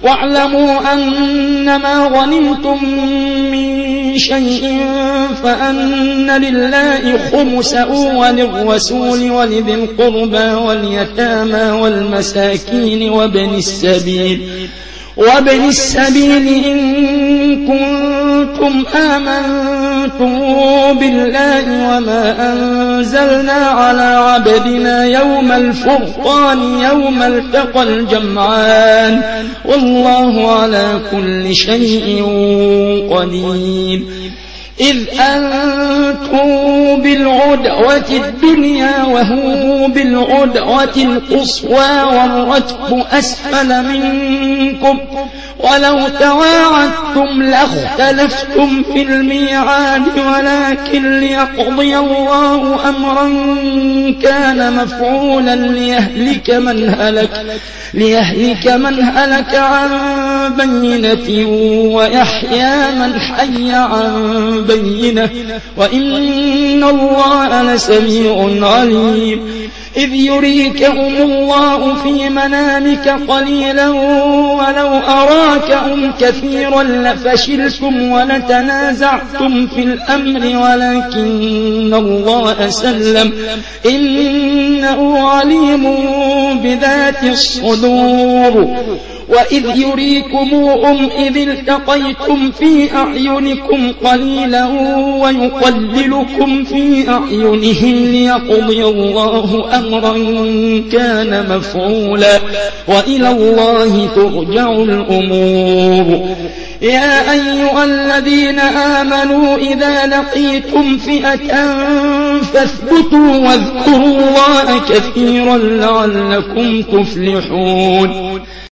واعلموا أنما غنمتم من شيء فأن لله خمسه وللرسول ولذي القربى واليتامى والمساكين وابن السبيل إن كنتم آمنتم بالله وما أنزلنا على عبدنا يوم الفرقان يوم التقى الجمعان والله على كل شيء قدير إذ أنتم بالعدوة الدنيا وهو بالعدوة القصوى والركب أسفل منكم ولو تواعدتم لاختلفتم في الميعاد ولكن ليقضي الله أمرا كان مفعولا ليهلك من هلك عن بينة ويحيى من حي عن بينة وإن الله لسميع عليم إذ يريكهم الله في منامك قليلا ولو أراكهم كثيرا لفشلتم ولتنازعتم في الأمر ولكن الله سلم إنه عليم بذات الصدور وإذ يريكموهم إذ التقيتم في أعينكم قليلا ويقللكم في أعينهم ليقضي الله أمرا كان مفعولا وإلى الله ترجع الأمور يا أيها الذين آمنوا إذا لقيتم فئة فاثبتوا واذكروا الله كثيرا لعلكم تفلحون